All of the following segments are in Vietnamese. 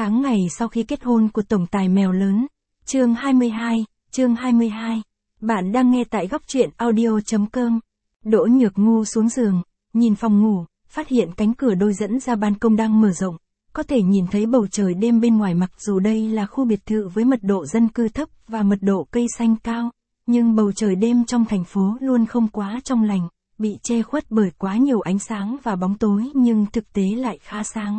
tháng ngày sau khi kết hôn của tổng tài mèo lớn. Chương 22. Bạn đang nghe tại góc truyện audio.com. Đỗ Nhược Ngu xuống giường, nhìn phòng ngủ, phát hiện cánh cửa đôi dẫn ra ban công đang mở rộng. Có thể nhìn thấy bầu trời đêm bên ngoài, mặc dù đây là khu biệt thự với mật độ dân cư thấp và mật độ cây xanh cao, nhưng bầu trời đêm trong thành phố luôn không quá trong lành, bị che khuất bởi quá nhiều ánh sáng và bóng tối, nhưng thực tế lại khá sáng.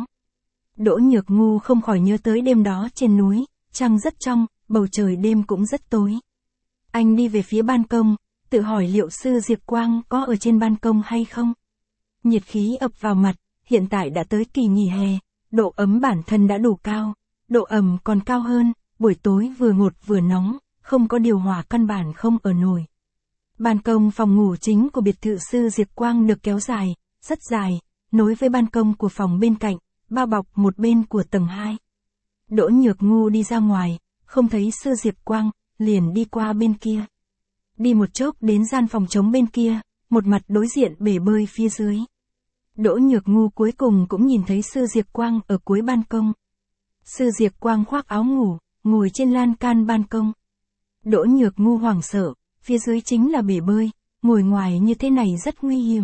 Đỗ Nhược Ngu không khỏi nhớ tới đêm đó trên núi, trăng rất trong, bầu trời đêm cũng rất tối. Anh đi về phía ban công, tự hỏi liệu sư Diệp Quang có ở trên ban công hay không. Nhiệt khí ập vào mặt, hiện tại đã tới kỳ nghỉ hè, độ ấm bản thân đã đủ cao, độ ẩm còn cao hơn, buổi tối vừa ngột vừa nóng, không có điều hòa căn bản không ở nổi. Ban công phòng ngủ chính của biệt thự sư Diệp Quang được kéo dài, rất dài, nối với ban công của phòng bên cạnh, bao bọc một bên của tầng 2. Đỗ Nhược Ngu đi ra ngoài, không thấy sư Diệp Quang, liền đi qua bên kia. Đi một chốc đến gian phòng trống bên kia, một mặt đối diện bể bơi phía dưới. Đỗ Nhược Ngu cuối cùng cũng nhìn thấy sư Diệp Quang ở cuối ban công. Sư Diệp Quang khoác áo ngủ, ngồi trên lan can ban công. Đỗ Nhược Ngu hoảng sợ, phía dưới chính là bể bơi, ngồi ngoài như thế này rất nguy hiểm.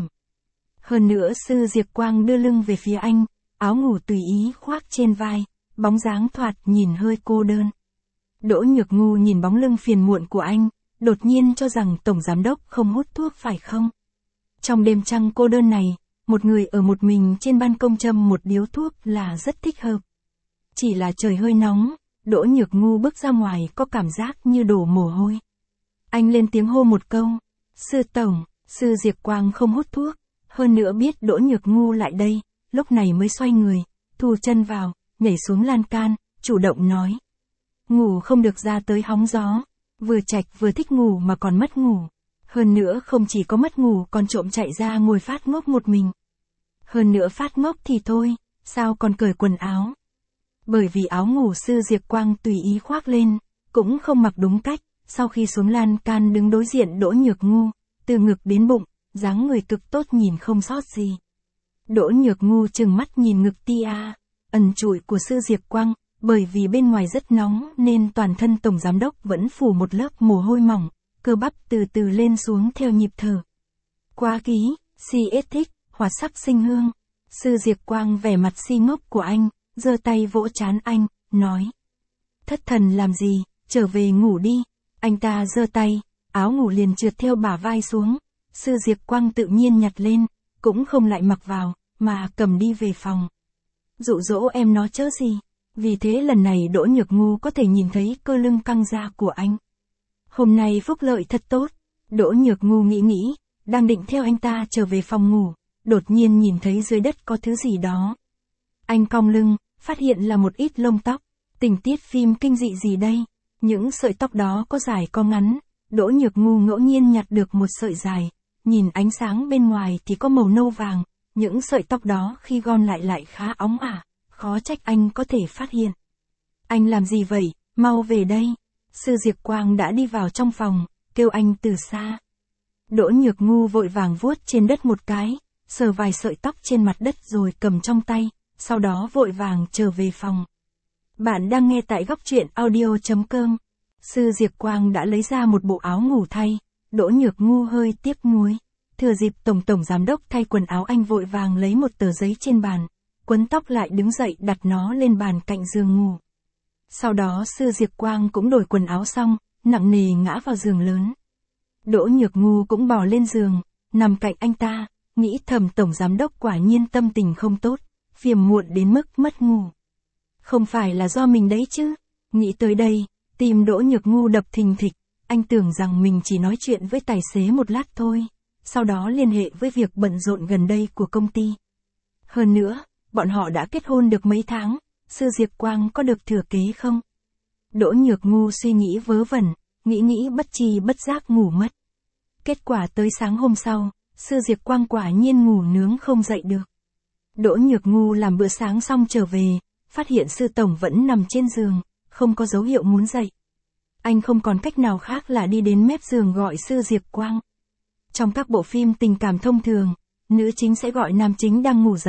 Hơn nữa sư Diệp Quang đưa lưng về phía anh, áo ngủ tùy ý khoác trên vai, bóng dáng thoạt nhìn hơi cô đơn. Đỗ Nhược Ngu nhìn bóng lưng phiền muộn của anh, đột nhiên cho rằng tổng giám đốc không hút thuốc phải không? Trong đêm trăng cô đơn này, một người ở một mình trên ban công châm một điếu thuốc là rất thích hợp. Chỉ là trời hơi nóng, Đỗ Nhược Ngu bước ra ngoài có cảm giác như đổ mồ hôi. Anh lên tiếng hô một câu, sư tổng, sư Diệp Quang không hút thuốc, hơn nữa biết Đỗ Nhược Ngu lại đây, lúc này mới xoay người, thu chân vào, nhảy xuống lan can, chủ động nói. Ngủ không được ra tới hóng gió, vừa chạch vừa thích ngủ mà còn mất ngủ. Hơn nữa không chỉ có mất ngủ còn trộm chạy ra ngồi phát ngốc một mình. Hơn nữa phát ngốc thì thôi, sao còn cởi quần áo. Bởi vì áo ngủ sư Diệp Quang tùy ý khoác lên, cũng không mặc đúng cách, sau khi xuống lan can đứng đối diện Đỗ Nhược Ngu, từ ngực đến bụng, dáng người cực tốt nhìn không sót gì. Đỗ Nhược Ngu trừng mắt nhìn ngực tia, ẩn trụi của sư Diệp Quang, bởi vì bên ngoài rất nóng nên toàn thân tổng giám đốc vẫn phủ một lớp mồ hôi mỏng, cơ bắp từ từ lên xuống theo nhịp thở. Quá ký, si thích, hoạt sắc sinh hương. Sư Diệp Quang vẻ mặt si ngốc của anh, giơ tay vỗ trán anh, nói. Thất thần làm gì, trở về ngủ đi. Anh ta giơ tay, áo ngủ liền trượt theo bả vai xuống. Sư Diệp Quang tự nhiên nhặt lên, cũng không lại mặc vào, mà cầm đi về phòng. Dụ dỗ em nó chớ gì. Vì thế lần này Đỗ Nhược Ngu có thể nhìn thấy cơ lưng căng ra của anh. Hôm nay phúc lợi thật tốt. Đỗ Nhược Ngu nghĩ, đang định theo anh ta trở về phòng ngủ, đột nhiên nhìn thấy dưới đất có thứ gì đó. Anh cong lưng, phát hiện là một ít lông tóc. Tình tiết phim kinh dị gì đây? Những sợi tóc đó có dài có ngắn. Đỗ Nhược Ngu ngẫu nhiên nhặt được một sợi dài, nhìn ánh sáng bên ngoài thì có màu nâu vàng. Những sợi tóc đó khi gom lại khá óng ả, khó trách anh có thể phát hiện. Anh làm gì vậy, mau về đây. Sư Diệp Quang đã đi vào trong phòng, kêu anh từ xa. Đỗ Nhược Ngu vội vàng vuốt trên đất một cái, sờ vài sợi tóc trên mặt đất rồi cầm trong tay, sau đó vội vàng trở về phòng. Bạn đang nghe tại góc truyện audio.com. Sư Diệp Quang đã lấy ra một bộ áo ngủ thay, Đỗ Nhược Ngu hơi tiếc nuối. Thừa dịp tổng giám đốc thay quần áo, anh vội vàng lấy một tờ giấy trên bàn, quấn tóc lại đứng dậy đặt nó lên bàn cạnh giường ngủ. Sau đó sư Diệp Quang cũng đổi quần áo xong, nặng nề ngã vào giường lớn. Đỗ Nhược Ngu cũng bò lên giường, nằm cạnh anh ta, nghĩ thầm tổng giám đốc quả nhiên tâm tình không tốt, phiền muộn đến mức mất ngủ. Không phải là do mình đấy chứ. Nghĩ tới đây, tim Đỗ Nhược Ngu đập thình thịch, anh tưởng rằng mình chỉ nói chuyện với tài xế một lát thôi, sau đó liên hệ với việc bận rộn gần đây của công ty. Hơn nữa, bọn họ đã kết hôn được mấy tháng, sư Diệp Quang có được thừa kế không? Đỗ Nhược Ngu suy nghĩ vớ vẩn, nghĩ bất tri bất giác ngủ mất. Kết quả tới sáng hôm sau, sư Diệp Quang quả nhiên ngủ nướng không dậy được. Đỗ Nhược Ngu làm bữa sáng xong trở về, phát hiện sư tổng vẫn nằm trên giường, không có dấu hiệu muốn dậy. Anh không còn cách nào khác là đi đến mép giường gọi sư Diệp Quang. Trong các bộ phim tình cảm thông thường, nữ chính sẽ gọi nam chính đang ngủ dậy,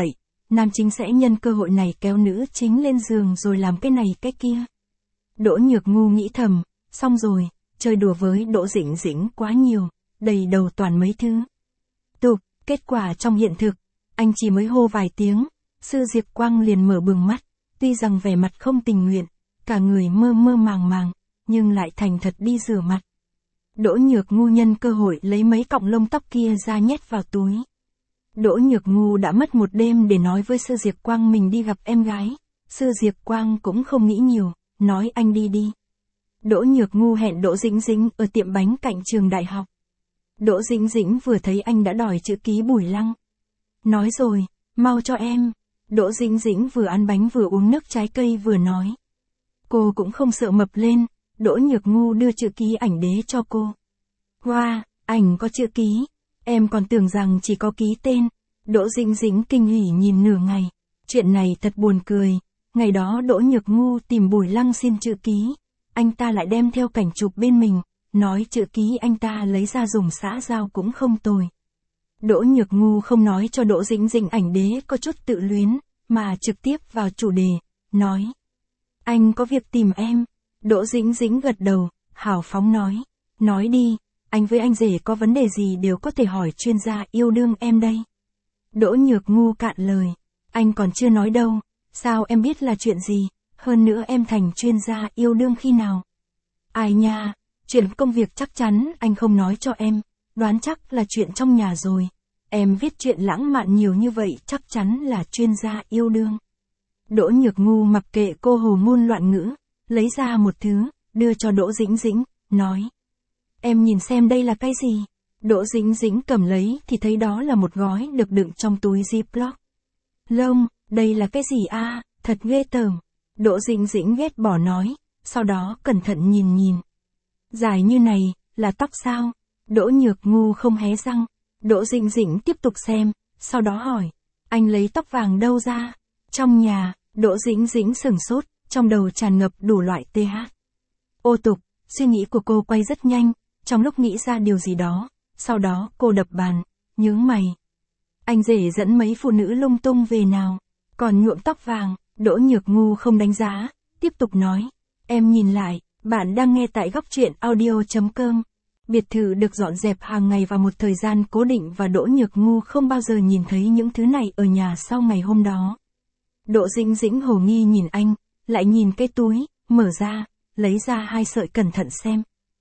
nam chính sẽ nhân cơ hội này kéo nữ chính lên giường rồi làm cái này cái kia. Đỗ Nhược Ngu nghĩ thầm, xong rồi, chơi đùa với Đỗ Dĩnh Dĩnh quá nhiều, đầy đầu toàn mấy thứ. Kết quả trong hiện thực, anh chỉ mới hô vài tiếng, Sư Diệp Quang liền mở bừng mắt, tuy rằng vẻ mặt không tình nguyện, cả người mơ mơ màng màng, nhưng lại thành thật đi rửa mặt. Đỗ Nhược Ngu nhân cơ hội lấy mấy cọng lông tóc kia ra nhét vào túi. Đỗ Nhược Ngu đã mất một đêm để nói với Sư Diệp Quang mình đi gặp em gái. Sư Diệp Quang cũng không nghĩ nhiều, nói anh đi đi. Đỗ Nhược Ngu hẹn Đỗ Dĩnh Dĩnh ở tiệm bánh cạnh trường đại học. Đỗ Dĩnh Dĩnh vừa thấy anh đã đòi chữ ký Bùi Lăng. Nói rồi, mau cho em. Đỗ Dĩnh Dĩnh vừa ăn bánh vừa uống nước trái cây vừa nói. Cô cũng không sợ mập lên, Đỗ Nhược Ngu đưa chữ ký ảnh đế cho cô. Wow, ảnh có chữ ký, em còn tưởng rằng chỉ có ký tên. Đỗ Dĩnh Dĩnh kinh hỉ nhìn nửa ngày. Chuyện này thật buồn cười. Ngày đó Đỗ Nhược Ngu tìm Bùi Lăng xin chữ ký. Anh ta lại đem theo cảnh chụp bên mình, nói chữ ký anh ta lấy ra dùng xã giao cũng không tồi. Đỗ Nhược Ngu không nói cho Đỗ Dĩnh Dĩnh ảnh đế có chút tự luyến, mà trực tiếp vào chủ đề, nói. Anh có việc tìm em. Đỗ Dĩnh Dĩnh gật đầu, hào phóng nói. Nói đi, anh với anh rể có vấn đề gì đều có thể hỏi chuyên gia yêu đương em đây. Đỗ Nhược Ngu cạn lời. Anh còn chưa nói đâu, sao em biết là chuyện gì, hơn nữa em thành chuyên gia yêu đương khi nào. Ai nha, chuyện công việc chắc chắn anh không nói cho em, đoán chắc là chuyện trong nhà rồi. Em viết chuyện lãng mạn nhiều như vậy chắc chắn là chuyên gia yêu đương. Đỗ Nhược Ngu mặc kệ cô hồ ngôn loạn ngữ, lấy ra một thứ, đưa cho Đỗ Dĩnh Dĩnh, nói. Em nhìn xem đây là cái gì? Đỗ Dĩnh Dĩnh cầm lấy thì thấy đó là một gói được đựng trong túi Ziploc. Lông, đây là cái gì a? Thật ghê tởm. Đỗ Dĩnh Dĩnh ghét bỏ nói, sau đó cẩn thận nhìn nhìn. Dài như này, là tóc sao? Đỗ Nhược Ngu không hé răng. Đỗ Dĩnh Dĩnh tiếp tục xem, sau đó hỏi. Anh lấy tóc vàng đâu ra? Trong nhà. Đỗ Dĩnh Dĩnh sửng sốt, trong đầu tràn ngập đủ loại TH. Ô tục, suy nghĩ của cô quay rất nhanh, trong lúc nghĩ ra điều gì đó, sau đó cô đập bàn, nhướng mày. Anh rể dẫn mấy phụ nữ lung tung về nào, còn nhuộm tóc vàng. Đỗ Nhược Ngu không đánh giá, tiếp tục nói. Em nhìn lại, bạn đang nghe tại góc truyện audio.com. Biệt thự được dọn dẹp hàng ngày vào một thời gian cố định và Đỗ Nhược Ngu không bao giờ nhìn thấy những thứ này ở nhà sau ngày hôm đó. Đỗ Dĩnh Dĩnh hồ nghi nhìn anh, lại nhìn cái túi, mở ra, lấy ra 2 sợi cẩn thận xem.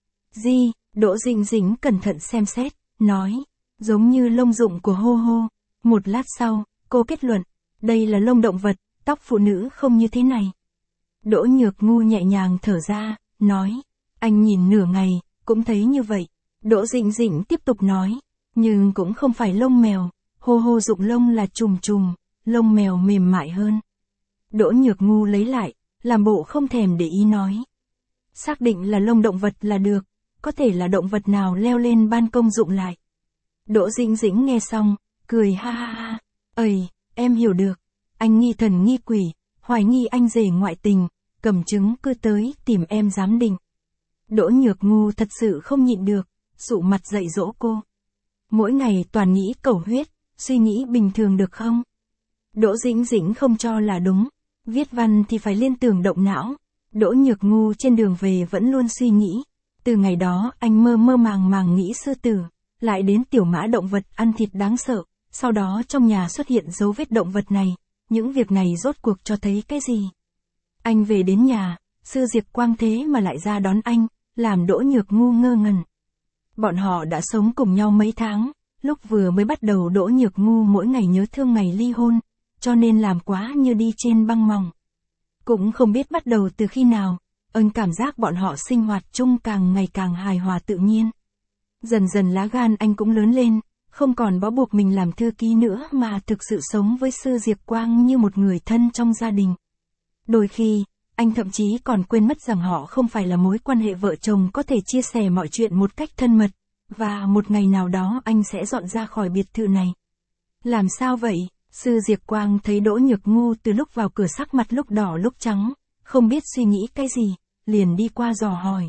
Gì? Đỗ Dĩnh Dĩnh cẩn thận xem xét, nói. Giống như lông rụng của hô hô. Một lát sau, cô kết luận. Đây là lông động vật, tóc phụ nữ không như thế này. Đỗ Nhược Ngu nhẹ nhàng thở ra, nói. Anh nhìn nửa ngày, cũng thấy như vậy. Đỗ Dĩnh Dĩnh tiếp tục nói. Nhưng cũng không phải lông mèo, hô hô rụng lông là trùm trùm, lông mèo mềm mại hơn. Đỗ Nhược Ngu lấy lại, làm bộ không thèm để ý nói. Xác định là lông động vật là được, có thể là động vật nào leo lên ban công rụng lại. Đỗ Dĩnh Dĩnh nghe xong, cười ha ha ha. Ây, em hiểu được. Anh nghi thần nghi quỷ, hoài nghi anh rể ngoại tình, cầm chứng cứ tới tìm em giám định. Đỗ Nhược Ngu thật sự không nhịn được, sụ mặt dạy dỗ cô. Mỗi ngày toàn nghĩ cầu huyết, suy nghĩ bình thường được không? Đỗ Dĩnh Dĩnh không cho là đúng, viết văn thì phải liên tưởng động não. Đỗ Nhược Ngu trên đường về vẫn luôn suy nghĩ. Từ ngày đó anh mơ mơ màng màng nghĩ sư tử, lại đến tiểu mã động vật ăn thịt đáng sợ, sau đó trong nhà xuất hiện dấu vết động vật này. Những việc này rốt cuộc cho thấy cái gì? Anh về đến nhà, Sư Diệp Quang thế mà lại ra đón anh, làm Đỗ Nhược Ngu ngơ ngẩn. Bọn họ đã sống cùng nhau mấy tháng, lúc vừa mới bắt đầu Đỗ Nhược Ngu mỗi ngày nhớ thương ngày ly hôn, cho nên làm quá như đi trên băng mỏng. Cũng không biết bắt đầu từ khi nào, anh cảm giác bọn họ sinh hoạt chung càng ngày càng hài hòa tự nhiên. Dần dần lá gan anh cũng lớn lên, không còn bó buộc mình làm thư ký nữa mà thực sự sống với Sư Diệp Quang như một người thân trong gia đình. Đôi khi, anh thậm chí còn quên mất rằng họ không phải là mối quan hệ vợ chồng có thể chia sẻ mọi chuyện một cách thân mật, và một ngày nào đó anh sẽ dọn ra khỏi biệt thự này. Làm sao vậy? Sư Diệp Quang thấy Đỗ Nhược Ngu từ lúc vào cửa sắc mặt lúc đỏ lúc trắng, không biết suy nghĩ cái gì, liền đi qua dò hỏi.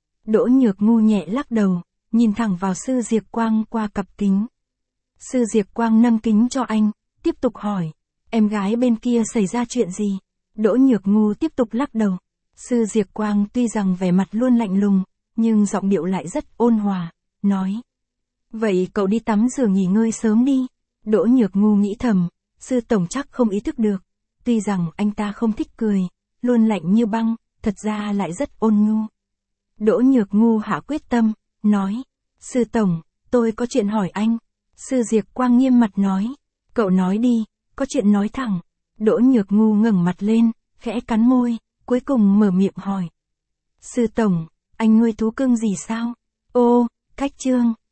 Đỗ Nhược Ngu nhẹ lắc đầu, nhìn thẳng vào Sư Diệp Quang qua cặp kính. Sư Diệp Quang nâng kính cho anh, tiếp tục hỏi. Em gái bên kia xảy ra chuyện gì? Đỗ Nhược Ngu tiếp tục lắc đầu. Sư Diệp Quang tuy rằng vẻ mặt luôn lạnh lùng, nhưng giọng điệu lại rất ôn hòa, nói. Vậy cậu đi tắm rửa nghỉ ngơi sớm đi. Đỗ Nhược Ngu nghĩ thầm, sư tổng chắc không ý thức được. Tuy rằng anh ta không thích cười, luôn lạnh như băng, thật ra lại rất ôn nhu. Đỗ Nhược Ngu hạ quyết tâm, nói. Sư tổng, tôi có chuyện hỏi anh. Sư Diệp Quang nghiêm mặt nói. Cậu nói đi, có chuyện nói thẳng. Đỗ Nhược Ngu ngẩng mặt lên, khẽ cắn môi, cuối cùng mở miệng hỏi. Sư tổng, anh nuôi thú cưng gì sao? Ô, Cách Trương.